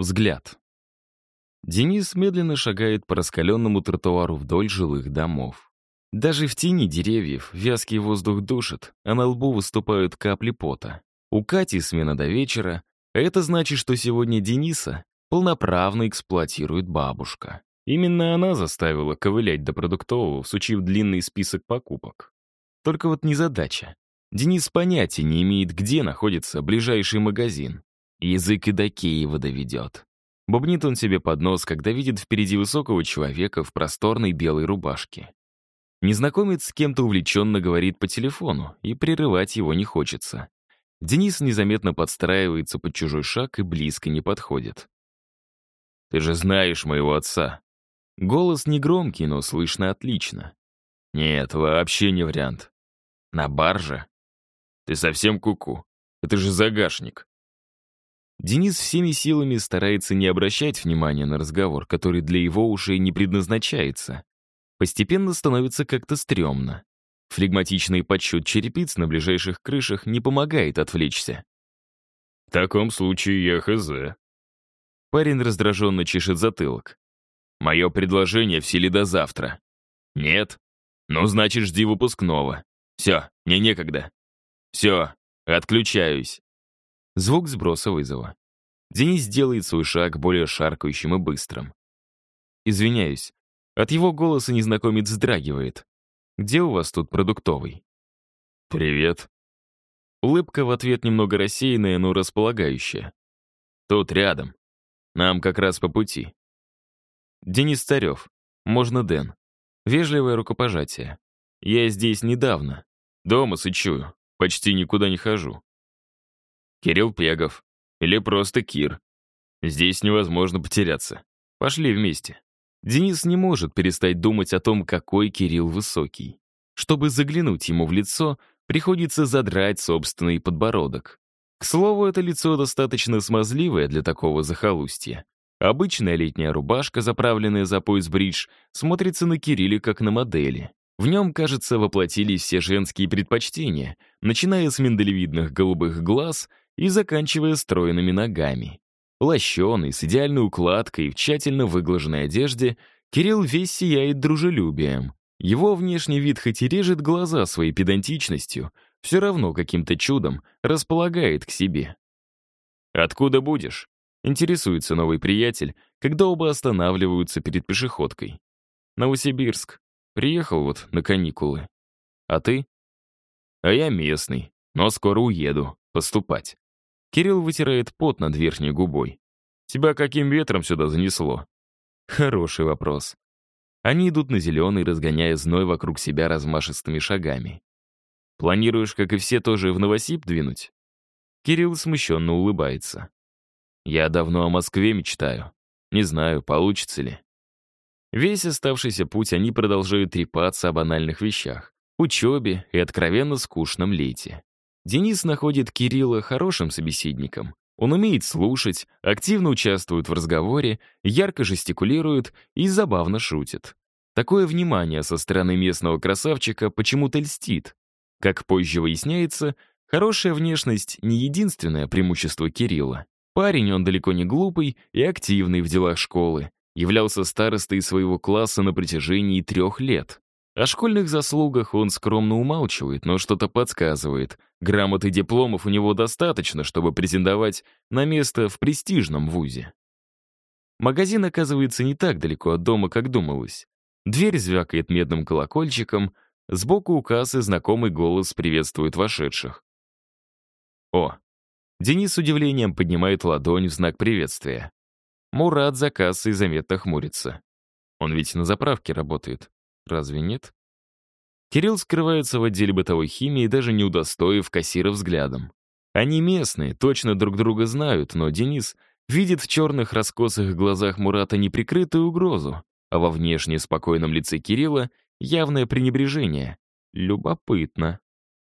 Взгляд. Денис медленно шагает по раскаленному тротуару вдоль жилых домов. Даже в тени деревьев вязкий воздух душит, а на лбу выступают капли пота. У Кати смена до вечера, а это значит, что сегодня Дениса полноправно эксплуатирует бабушка. Именно она заставила ковылять до продуктового, всучив длинный список покупок. Только вот незадача. Денис понятия не имеет, где находится ближайший магазин. Язык и до Киева доведет. Бубнит он себе под нос, когда видит впереди высокого человека в просторной белой рубашке. Незнакомец с кем-то увлеченно говорит по телефону, и прерывать его не хочется. Денис незаметно подстраивается под чужой шаг и близко не подходит. «Ты же знаешь моего отца». Голос негромкий, но слышно отлично. «Нет, вообще не вариант. На барже? Ты совсем куку? Это же загашник». Денис всеми силами старается не обращать внимания на разговор, который для его ушей не предназначается. Постепенно становится как-то стрёмно. Флегматичный подсчет черепиц на ближайших крышах не помогает отвлечься. «В таком случае я хз». Парень раздраженно чешет затылок. «Мое предложение в силе до завтра». «Нет? Ну, значит, жди выпускного. Все, мне некогда. Все, отключаюсь». Звук сброса вызова. Денис делает свой шаг более шаркающим и быстрым. «Извиняюсь». От его голоса незнакомец вздрагивает. «Где у вас тут продуктовый?» «Привет». Улыбка в ответ немного рассеянная, но располагающая. «Тут рядом. Нам как раз по пути». Денис Царев. Можно Дэн. Вежливое рукопожатие. Я здесь недавно. Дома сычую. Почти никуда не хожу. Кирилл Пегов. Или просто Кир. Здесь невозможно потеряться. Пошли вместе. Денис не может перестать думать о том, какой Кирилл высокий. Чтобы заглянуть ему в лицо, приходится задрать собственный подбородок. К слову, это лицо достаточно смазливое для такого захолустья. Обычная летняя рубашка, заправленная за пояс бридж, смотрится на Кирилле как на модели. В нем, кажется, воплотились все женские предпочтения, начиная с миндалевидных голубых глаз и заканчивая стройными ногами. Лощеный, с идеальной укладкой и в тщательно выглаженной одежде, Кирилл весь сияет дружелюбием. Его внешний вид хоть и режет глаза своей педантичностью, все равно каким-то чудом располагает к себе. «Откуда будешь?» — интересуется новый приятель, когда оба останавливаются перед пешеходкой. «Новосибирск. Приехал вот на каникулы. А ты?» «А я местный, но скоро уеду. Поступать». Кирилл вытирает пот над верхней губой. «Тебя каким ветром сюда занесло?» Хороший вопрос. Они идут на зеленый, разгоняя зной вокруг себя размашистыми шагами. «Планируешь, как и все, тоже в Новосиб двинуть?» Кирилл смущенно улыбается. «Я давно о Москве мечтаю. Не знаю, получится ли». Весь оставшийся путь они продолжают трепаться о банальных вещах, учебе и откровенно скучном лете. Денис находит Кирилла хорошим собеседником. Он умеет слушать, активно участвует в разговоре, ярко жестикулирует и забавно шутит. Такое внимание со стороны местного красавчика почему-то льстит. Как позже выясняется, хорошая внешность — не единственное преимущество Кирилла. Парень он далеко не глупый и активный в делах школы. Являлся старостой своего класса на протяжении 3 лет. О школьных заслугах он скромно умалчивает, но что-то подсказывает. Грамот и дипломов у него достаточно, чтобы претендовать на место в престижном вузе. Магазин оказывается не так далеко от дома, как думалось. Дверь звякает медным колокольчиком, сбоку у кассы знакомый голос приветствует вошедших. «О!» Денис с удивлением поднимает ладонь в знак приветствия. Мурат за кассой заметно хмурится. Он ведь на заправке работает. Разве нет? Кирилл скрывается в отделе бытовой химии, даже не удостоив кассира взглядом. Они местные, точно друг друга знают, но Денис видит в черных раскосых глазах Мурата неприкрытую угрозу, а во внешне спокойном лице Кирилла явное пренебрежение. Любопытно.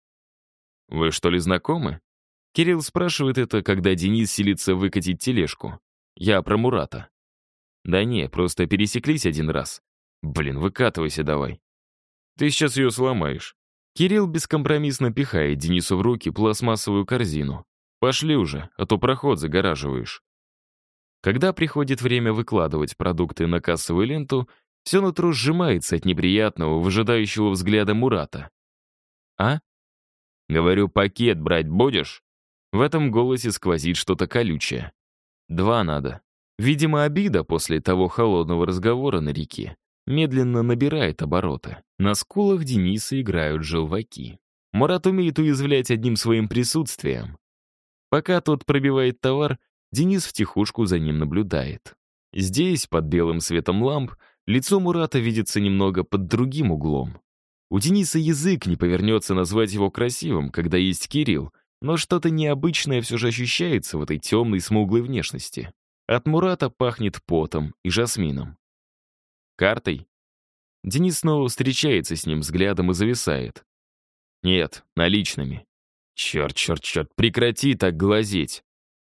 «Вы что ли знакомы?» Кирилл спрашивает это, когда Денис силится выкатить тележку. «Я про Мурата». «Да не, просто пересеклись один раз. Блин, выкатывайся давай». «Ты сейчас ее сломаешь». Кирилл бескомпромиссно пихает Денису в руки пластмассовую корзину. «Пошли уже, а то проход загораживаешь». Когда приходит время выкладывать продукты на кассовую ленту, все нутро сжимается от неприятного, выжидающего взгляда Мурата. «А?» «Говорю, пакет брать будешь?» В этом голосе сквозит что-то колючее. «2 надо». Видимо, обида после того холодного разговора на реке медленно набирает обороты. На скулах Дениса играют желваки. Мурат умеет уязвлять одним своим присутствием. Пока тот пробивает товар, Денис втихушку за ним наблюдает. Здесь, под белым светом ламп, лицо Мурата видится немного под другим углом. У Дениса язык не повернется назвать его красивым, когда есть Кирилл, но что-то необычное все же ощущается в этой темной смуглой внешности. От Мурата пахнет потом и жасмином. Картой? Денис снова встречается с ним взглядом и зависает. Нет, наличными. Черт, прекрати так глазеть.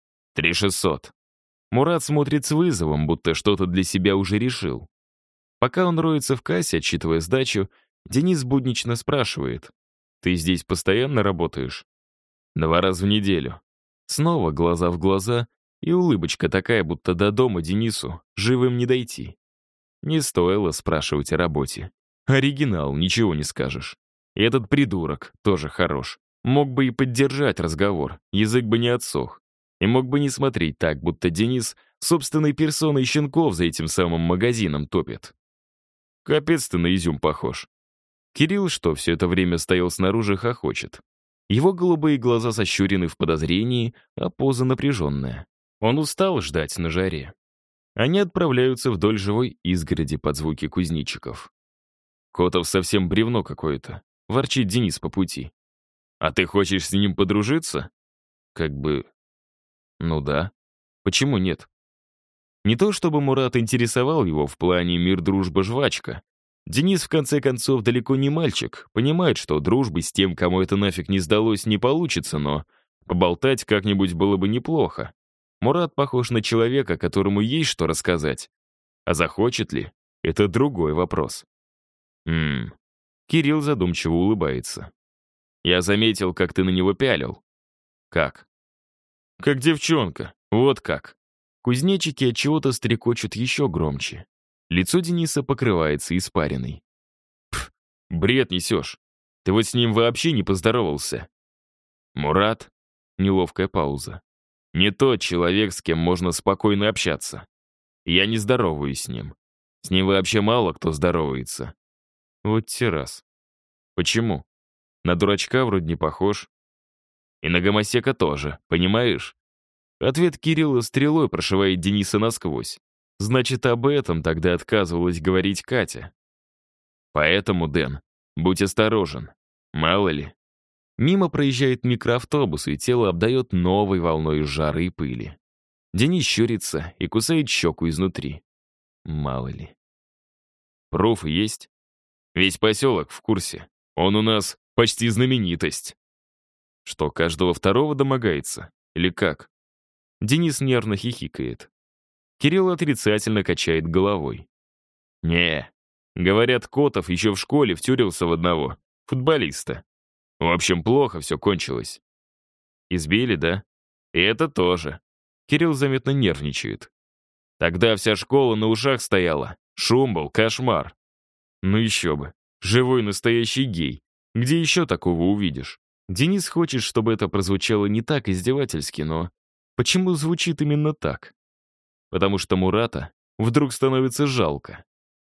3600. Мурат смотрит с вызовом, будто что-то для себя уже решил. Пока он роется в кассе, отсчитывая сдачу, Денис буднично спрашивает. «Ты здесь постоянно работаешь?» 2 раза в неделю. Снова глаза в глаза, и улыбочка такая, будто до дома Денису живым не дойти. Не стоило спрашивать о работе. Оригинал, ничего не скажешь. И этот придурок тоже хорош. Мог бы и поддержать разговор, язык бы не отсох. И мог бы не смотреть так, будто Денис собственной персоной щенков за этим самым магазином топит. Капец ты на изюм похож. Кирилл, что все это время стоял снаружи, хохочет. Его голубые глаза сощурены в подозрении, а поза напряженная. Он устал ждать на жаре. Они отправляются вдоль живой изгороди под звуки кузнечиков. «Котов совсем бревно какое-то», — ворчит Денис по пути. «А ты хочешь с ним подружиться?» «Как бы... ну да. Почему нет?» Не то чтобы Мурат интересовал его в плане мир, дружба, жвачка. Денис, в конце концов, далеко не мальчик, понимает, что дружбы с тем, кому это нафиг не сдалось, не получится, но поболтать как-нибудь было бы неплохо. Мурат похож на человека, которому есть что рассказать. А захочет ли? Это другой вопрос. Кирилл задумчиво улыбается. «Я заметил, как ты на него пялил». «Как?» «Как девчонка, вот как». Кузнечики от чего-то стрекочут еще громче. Лицо Дениса покрывается испариной. «Пф, бред несешь. Ты вот с ним вообще не поздоровался». «Мурат?» Неловкая пауза. «Не тот человек, с кем можно спокойно общаться. Я не здороваюсь с ним. С ним вообще мало кто здоровается». Вот те раз. «Почему? На дурачка вроде не похож. И на гомосека тоже, понимаешь?» Ответ Кирилла стрелой прошивает Дениса насквозь. Значит, об этом тогда отказывалась говорить Катя. Поэтому, Дэн, будь осторожен. Мало ли. Мимо проезжает микроавтобус, и тело обдает новой волной жара и пыли. Денис щурится и кусает щеку изнутри. Мало ли. Пруфы есть? Весь поселок в курсе. Он у нас почти знаменитость. Что, каждого второго домогается? Или как? Денис нервно хихикает. Кирилл отрицательно качает головой. «Не, говорят, Котов еще в школе втюрился в одного, футболиста. В общем, плохо все кончилось». «Избили, да?» «И это тоже». Кирилл заметно нервничает. «Тогда вся школа на ушах стояла. Шум был, кошмар». «Ну еще бы. Живой настоящий гей. Где еще такого увидишь?» Денис хочет, чтобы это прозвучало не так издевательски, но почему звучит именно так? Потому что Мурата вдруг становится жалко.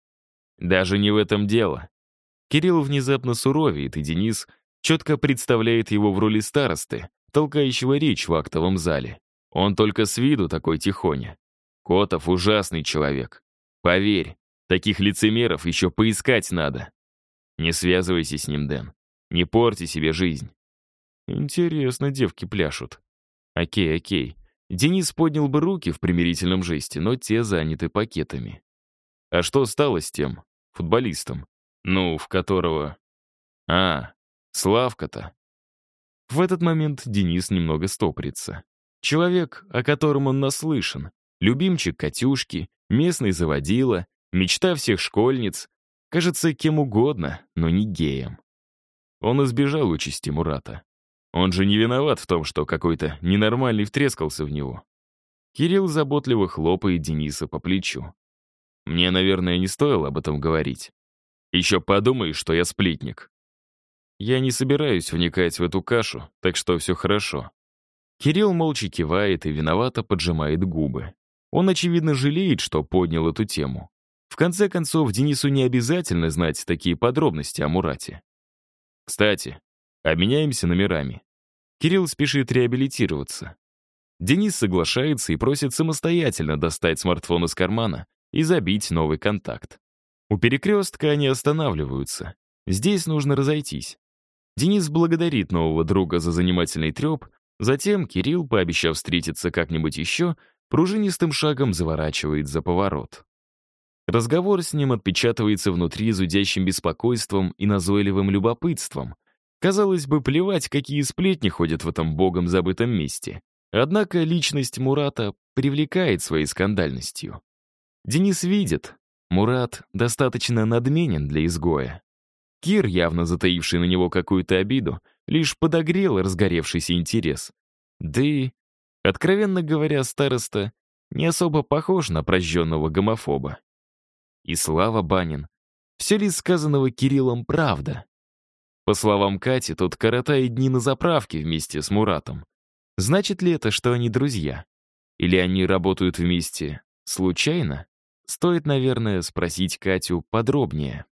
Даже не в этом дело. Кирилл внезапно суровеет, и Денис четко представляет его в роли старосты, толкающего речь в актовом зале. Он только с виду такой тихоня. Котов ужасный человек. Поверь, таких лицемеров еще поискать надо. Не связывайся с ним, Дэн. Не порти себе жизнь. Интересно, девки пляшут. Окей. Денис поднял бы руки в примирительном жесте, но те заняты пакетами. А что стало с тем футболистом? Ну, в которого... Славка-то. В этот момент Денис немного стопорится. Человек, о котором он наслышан. Любимчик Катюшки, местный заводила, мечта всех школьниц. Кажется, кем угодно, но не геем. Он избежал участи Мурата. Он же не виноват в том, что какой-то ненормальный втрескался в него. Кирилл заботливо хлопает Дениса по плечу. Мне, наверное, не стоило об этом говорить. Еще подумай, что я сплетник. Я не собираюсь вникать в эту кашу, так что все хорошо. Кирилл молча кивает и виновато поджимает губы. Он, очевидно, жалеет, что поднял эту тему. В конце концов, Денису не обязательно знать такие подробности о Мурате. Кстати, обменяемся номерами. Кирилл спешит реабилитироваться. Денис соглашается и просит самостоятельно достать смартфон из кармана и забить новый контакт. У перекрестка они останавливаются. Здесь нужно разойтись. Денис благодарит нового друга за занимательный треп, затем Кирилл, пообещав встретиться как-нибудь еще, пружинистым шагом заворачивает за поворот. Разговор с ним отпечатывается внутри зудящим беспокойством и назойливым любопытством. Казалось бы, плевать, какие сплетни ходят в этом богом забытом месте. Однако личность Мурата привлекает своей скандальностью. Денис видит, Мурат достаточно надменен для изгоя. Кир, явно затаивший на него какую-то обиду, лишь подогрел разгоревшийся интерес. Да и, откровенно говоря, староста не особо похож на прожженного гомофоба. И слава Банин, все ли сказанного Кириллом правда? По словам Кати, тот коротает дни на заправке вместе с Муратом. Значит ли это, что они друзья? Или они работают вместе случайно? Стоит, наверное, спросить Катю подробнее.